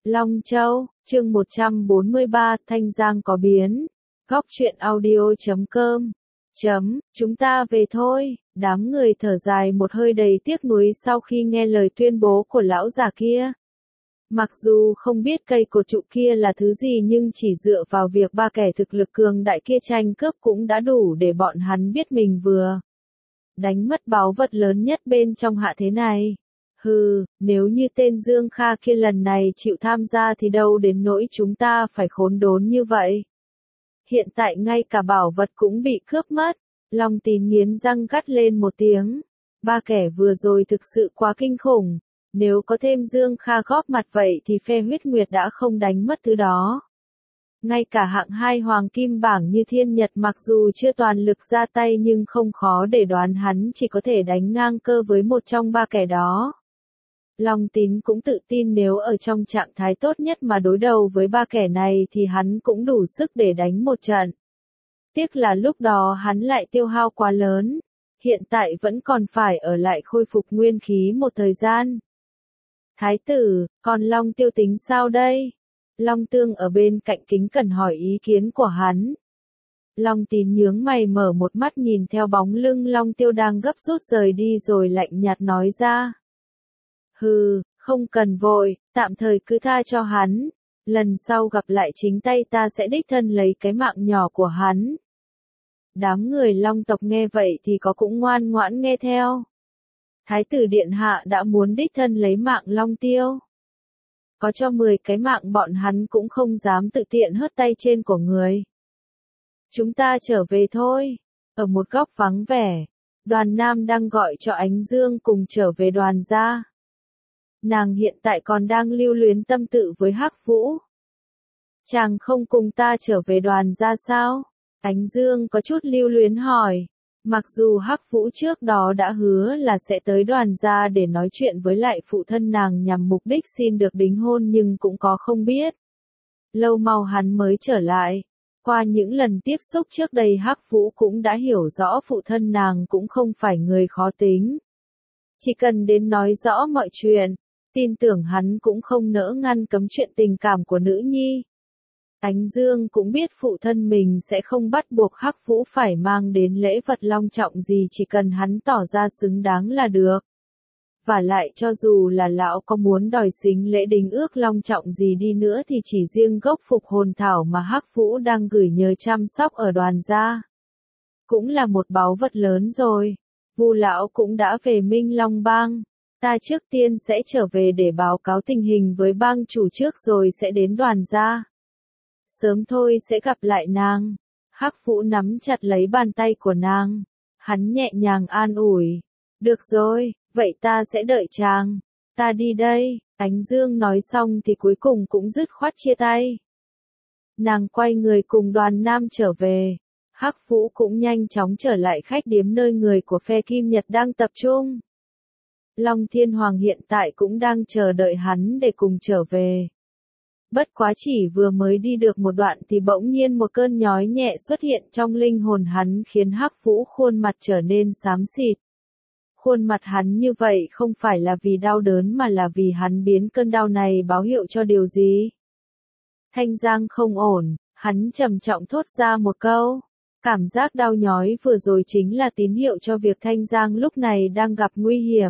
Long Châu, chương 143, Thanh Giang có biến. Góc truyện audio.com. Chúng ta về thôi. Đám người thở dài một hơi đầy tiếc nuối sau khi nghe lời tuyên bố của lão già kia. Mặc dù không biết cây cột trụ kia là thứ gì nhưng chỉ dựa vào việc ba kẻ thực lực cường đại kia tranh cướp cũng đã đủ để bọn hắn biết mình vừa đánh mất báu vật lớn nhất bên trong hạ thế này. Nếu như tên Dương Kha kia lần này chịu tham gia thì đâu đến nỗi chúng ta phải khốn đốn như vậy. Hiện tại ngay cả bảo vật cũng bị cướp mất. Long Tín nghiến răng gắt lên một tiếng. Ba kẻ vừa rồi thực sự quá kinh khủng. Nếu có thêm Dương Kha góp mặt vậy thì phe huyết nguyệt đã không đánh mất thứ đó. Ngay cả hạng 2 hoàng kim bảng như Thiên Nhật mặc dù chưa toàn lực ra tay nhưng không khó để đoán hắn chỉ có thể đánh ngang cơ với một trong ba kẻ đó. Long Tín cũng tự tin nếu ở trong trạng thái tốt nhất mà đối đầu với ba kẻ này thì hắn cũng đủ sức để đánh một trận. Tiếc là lúc đó hắn lại tiêu hao quá lớn, hiện tại vẫn còn phải ở lại khôi phục nguyên khí một thời gian. Thái tử, còn Long Tiêu tính sao đây? Long Tương ở bên cạnh kính cẩn hỏi ý kiến của hắn. Long Tín nhướng mày mở một mắt nhìn theo bóng lưng Long Tiêu đang gấp rút rời đi rồi lạnh nhạt nói ra. Không cần vội, tạm thời cứ tha cho hắn. Lần sau gặp lại chính tay ta sẽ đích thân lấy cái mạng nhỏ của hắn. Đám người Long tộc nghe vậy thì có cũng ngoan ngoãn nghe theo. Thái tử điện hạ đã muốn đích thân lấy mạng Long Tiêu. Có cho 10 cái mạng bọn hắn cũng không dám tự tiện hớt tay trên của người. Chúng ta trở về thôi. Ở một góc vắng vẻ, Đoàn Nam đang gọi cho Ánh Dương cùng trở về Đoàn gia. Nàng hiện tại còn đang lưu luyến tâm tự với Hắc Vũ. Chàng không cùng ta trở về Đoàn gia sao? Ánh Dương có chút lưu luyến hỏi. Mặc dù Hắc Vũ trước đó đã hứa là sẽ tới Đoàn gia để nói chuyện với lại phụ thân nàng nhằm mục đích xin được đính hôn nhưng cũng có không biết. Lâu mau hắn mới trở lại. Qua những lần tiếp xúc trước đây Hắc Vũ cũng đã hiểu rõ phụ thân nàng cũng không phải người khó tính. Chỉ cần đến nói rõ mọi chuyện, tin tưởng hắn cũng không nỡ ngăn cấm chuyện tình cảm của nữ nhi. Ánh Dương cũng biết phụ thân mình sẽ không bắt buộc Hắc Vũ phải mang đến lễ vật long trọng gì chỉ cần hắn tỏ ra xứng đáng là được. Và lại cho dù là lão có muốn đòi xính lễ đính ước long trọng gì đi nữa thì chỉ riêng gốc phục hồn thảo mà Hắc Vũ đang gửi nhờ chăm sóc ở Đoàn gia cũng là một báu vật lớn rồi. Vu lão cũng đã về Minh Long Bang. Ta trước tiên sẽ trở về để báo cáo tình hình với bang chủ trước rồi sẽ đến Đoàn gia. Sớm thôi sẽ gặp lại nàng. Hắc Vũ nắm chặt lấy bàn tay của nàng. Hắn nhẹ nhàng an ủi. Được rồi, vậy ta sẽ đợi chàng. Ta đi đây. Ánh Dương nói xong thì cuối cùng cũng dứt khoát chia tay. Nàng quay người cùng Đoàn Nam trở về. Hắc Vũ cũng nhanh chóng trở lại khách điếm nơi người của phe Kim Nhật đang tập trung. Long Thiên Hoàng hiện tại cũng đang chờ đợi hắn để cùng trở về. Bất quá chỉ vừa mới đi được một đoạn thì bỗng nhiên một cơn nhói nhẹ xuất hiện trong linh hồn hắn khiến Hắc Vũ khuôn mặt trở nên xám xịt. Khuôn mặt hắn như vậy không phải là vì đau đớn mà là vì hắn biến cơn đau này báo hiệu cho điều gì. Thanh Giang không ổn, hắn trầm trọng thốt ra một câu. Cảm giác đau nhói vừa rồi chính là tín hiệu cho việc Thanh Giang lúc này đang gặp nguy hiểm.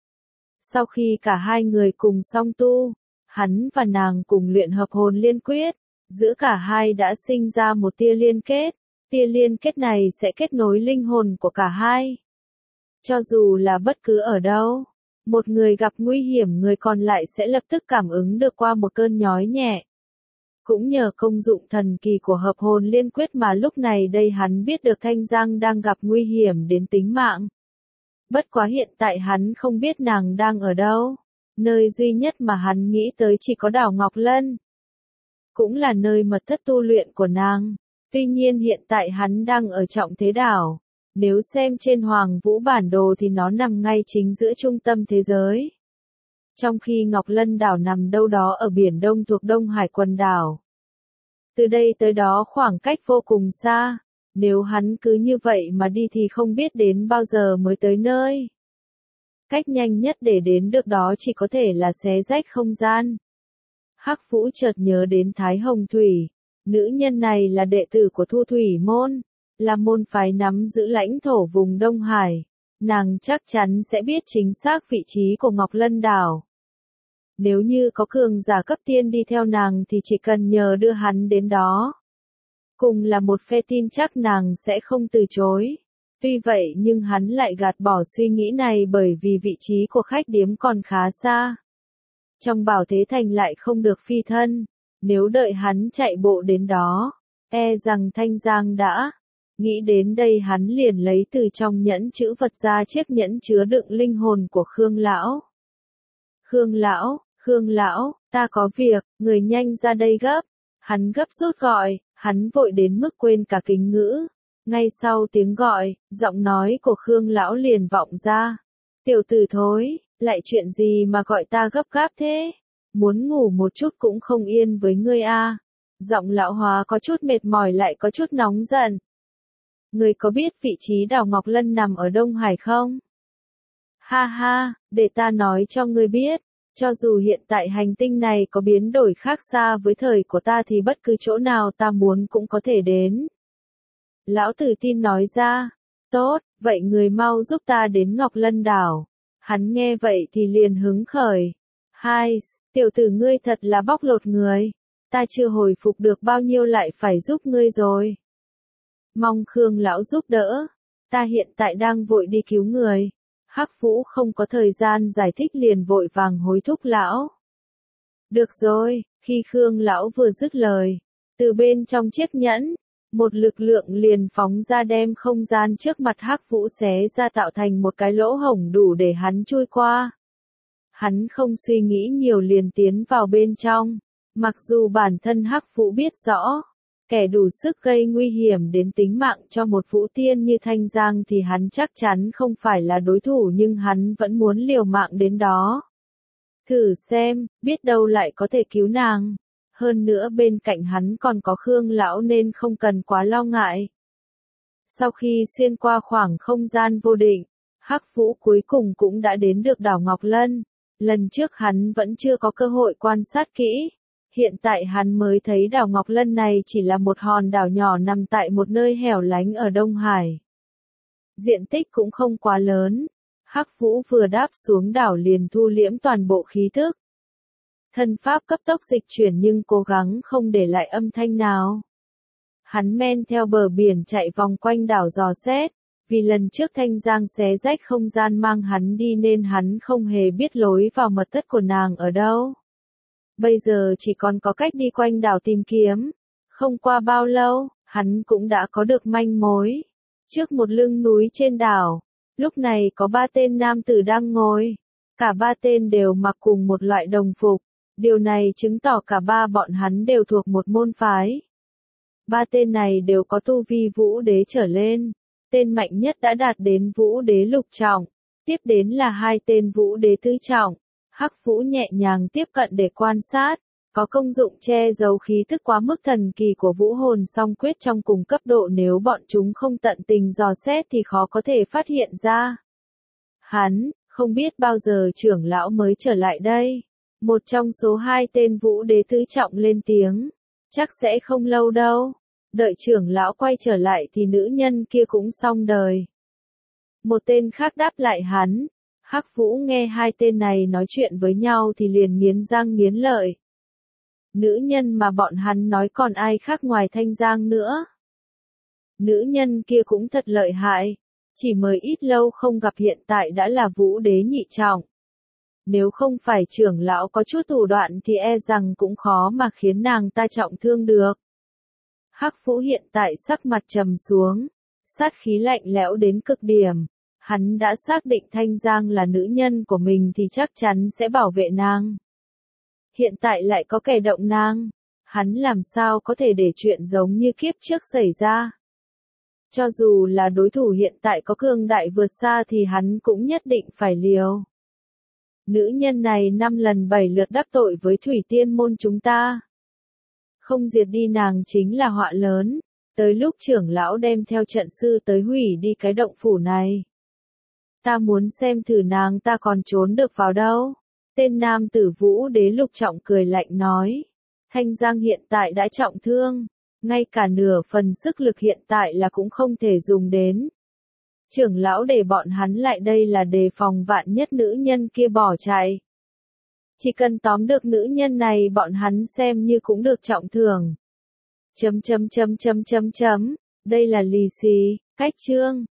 Sau khi cả hai người cùng song tu, hắn và nàng cùng luyện hợp hồn liên quyết, giữa cả hai đã sinh ra một tia liên kết. Tia liên kết này sẽ kết nối linh hồn của cả hai. Cho dù là bất cứ ở đâu, một người gặp nguy hiểm người còn lại sẽ lập tức cảm ứng được qua một cơn nhói nhẹ. Cũng nhờ công dụng thần kỳ của hợp hồn liên quyết mà lúc này đây hắn biết được Thanh Giang đang gặp nguy hiểm đến tính mạng. Bất quá hiện tại hắn không biết nàng đang ở đâu. Nơi duy nhất mà hắn nghĩ tới chỉ có đảo Ngọc Lân. Cũng là nơi mật thất tu luyện của nàng. Tuy nhiên hiện tại hắn đang ở trọng thế đảo. Nếu xem trên Hoàng Vũ bản đồ thì nó nằm ngay chính giữa trung tâm thế giới. Trong khi Ngọc Lân đảo nằm đâu đó ở Biển Đông thuộc Đông Hải quần đảo. Từ đây tới đó khoảng cách vô cùng xa. Nếu hắn cứ như vậy mà đi thì không biết đến bao giờ mới tới nơi. Cách nhanh nhất để đến được đó chỉ có thể là xé rách không gian. Hắc Vũ chợt nhớ đến Thái Hồng Thủy. Nữ nhân này là đệ tử của Thu Thủy môn, là môn phái nắm giữ lãnh thổ vùng Đông Hải. Nàng chắc chắn sẽ biết chính xác vị trí của Ngọc Lân đảo. Nếu như có cường giả cấp tiên đi theo nàng thì chỉ cần nhờ đưa hắn đến đó. Cùng là một phe tin chắc nàng sẽ không từ chối. Tuy vậy nhưng hắn lại gạt bỏ suy nghĩ này bởi vì vị trí của khách điếm còn khá xa. Trong Bảo Thế Thành lại không được phi thân. Nếu đợi hắn chạy bộ đến đó, e rằng Thanh Giang đã. Nghĩ đến đây hắn liền lấy từ trong nhẫn chữ vật ra chiếc nhẫn chứa đựng linh hồn của Khương Lão. Khương Lão, ta có việc, người nhanh ra đây gấp. Hắn gấp rút gọi, hắn vội đến mức quên cả kính ngữ. Ngay sau tiếng gọi, giọng nói của Khương Lão liền vọng ra. Tiểu tử thối, lại chuyện gì mà gọi ta gấp gáp thế? Muốn ngủ một chút cũng không yên với ngươi a. Giọng lão hóa có chút mệt mỏi lại có chút nóng giận. Ngươi có biết vị trí đảo Ngọc Lân nằm ở Đông Hải không? Ha ha, để ta nói cho ngươi biết. Cho dù hiện tại hành tinh này có biến đổi khác xa với thời của ta thì bất cứ chỗ nào ta muốn cũng có thể đến. Lão Tử tin nói ra. Tốt, vậy người mau giúp ta đến Ngọc Lân đảo. Hắn nghe vậy thì liền hứng khởi. Hai, tiểu tử ngươi thật là bóc lột người. Ta chưa hồi phục được bao nhiêu lại phải giúp ngươi rồi. Mong Khương Lão giúp đỡ. Ta hiện tại đang vội đi cứu người. Hắc Vũ không có thời gian giải thích liền vội vàng hối thúc lão. Được rồi, khi Khương Lão vừa dứt lời, từ bên trong chiếc nhẫn, một lực lượng liền phóng ra đem không gian trước mặt Hắc Vũ xé ra tạo thành một cái lỗ hổng đủ để hắn chui qua. Hắn không suy nghĩ nhiều liền tiến vào bên trong, mặc dù bản thân Hắc Vũ biết rõ, kẻ đủ sức gây nguy hiểm đến tính mạng cho một vũ tiên như Thanh Giang thì hắn chắc chắn không phải là đối thủ nhưng hắn vẫn muốn liều mạng đến đó. Thử xem, biết đâu lại có thể cứu nàng. Hơn nữa bên cạnh hắn còn có Khương Lão nên không cần quá lo ngại. Sau khi xuyên qua khoảng không gian vô định, Hắc Vũ cuối cùng cũng đã đến được đảo Ngọc Lân. Lần trước hắn vẫn chưa có cơ hội quan sát kỹ. Hiện tại hắn mới thấy đảo Ngọc Lân này chỉ là một hòn đảo nhỏ nằm tại một nơi hẻo lánh ở Đông Hải. Diện tích cũng không quá lớn. Hắc Vũ vừa đáp xuống đảo liền thu liễm toàn bộ khí thức. Thân pháp cấp tốc dịch chuyển nhưng cố gắng không để lại âm thanh nào. Hắn men theo bờ biển chạy vòng quanh đảo dò xét. Vì lần trước Thanh Giang xé rách không gian mang hắn đi nên hắn không hề biết lối vào mật thất của nàng ở đâu. Bây giờ chỉ còn có cách đi quanh đảo tìm kiếm. Không qua bao lâu, hắn cũng đã có được manh mối. Trước một lưng núi trên đảo, lúc này có 3 tên nam tử đang ngồi. Cả 3 tên đều mặc cùng một loại đồng phục. Điều này chứng tỏ cả 3 bọn hắn đều thuộc một môn phái. 3 tên này đều có tu vi vũ đế trở lên. Tên mạnh nhất đã đạt đến vũ đế lục trọng. Tiếp đến là 2 tên vũ đế tứ trọng. Hắc Vũ nhẹ nhàng tiếp cận để quan sát, có công dụng che giấu khí thức quá mức thần kỳ của vũ hồn song quyết trong cùng cấp độ nếu bọn chúng không tận tình dò xét thì khó có thể phát hiện ra. Hắn, không biết bao giờ trưởng lão mới trở lại đây. Một trong số 2 tên vũ đế tứ trọng lên tiếng, chắc sẽ không lâu đâu. Đợi trưởng lão quay trở lại thì nữ nhân kia cũng xong đời. Một tên khác đáp lại hắn. Hắc Vũ nghe 2 tên này nói chuyện với nhau thì liền nghiến răng nghiến lợi. Nữ nhân mà bọn hắn nói còn ai khác ngoài Thanh Giang nữa. Nữ nhân kia cũng thật lợi hại. Chỉ mới ít lâu không gặp hiện tại đã là vũ đế nhị trọng. Nếu không phải trưởng lão có chút thủ đoạn thì e rằng cũng khó mà khiến nàng ta trọng thương được. Hắc Vũ hiện tại sắc mặt trầm xuống. Sát khí lạnh lẽo đến cực điểm. Hắn đã xác định Thanh Giang là nữ nhân của mình thì chắc chắn sẽ bảo vệ nàng. Hiện tại lại có kẻ động nàng. Hắn làm sao có thể để chuyện giống như kiếp trước xảy ra. Cho dù là đối thủ hiện tại có cường đại vượt xa thì hắn cũng nhất định phải liều. Nữ nhân này 5 lần 7 lượt đắc tội với Thủy Tiên môn chúng ta. Không diệt đi nàng chính là họa lớn. Tới lúc trưởng lão đem theo trận sư tới hủy đi cái động phủ này. Ta muốn xem thử nàng ta còn trốn được vào đâu. Tên nam tử Vũ Đế Lục Trọng cười lạnh nói. Thanh Giang hiện tại đã trọng thương, ngay cả nửa phần sức lực hiện tại là cũng không thể dùng đến. Trưởng lão để bọn hắn lại đây là đề phòng vạn nhất nữ nhân kia bỏ chạy. Chỉ cần tóm được nữ nhân này bọn hắn xem như cũng được trọng thưởng. Đây là lì xì, cách chương.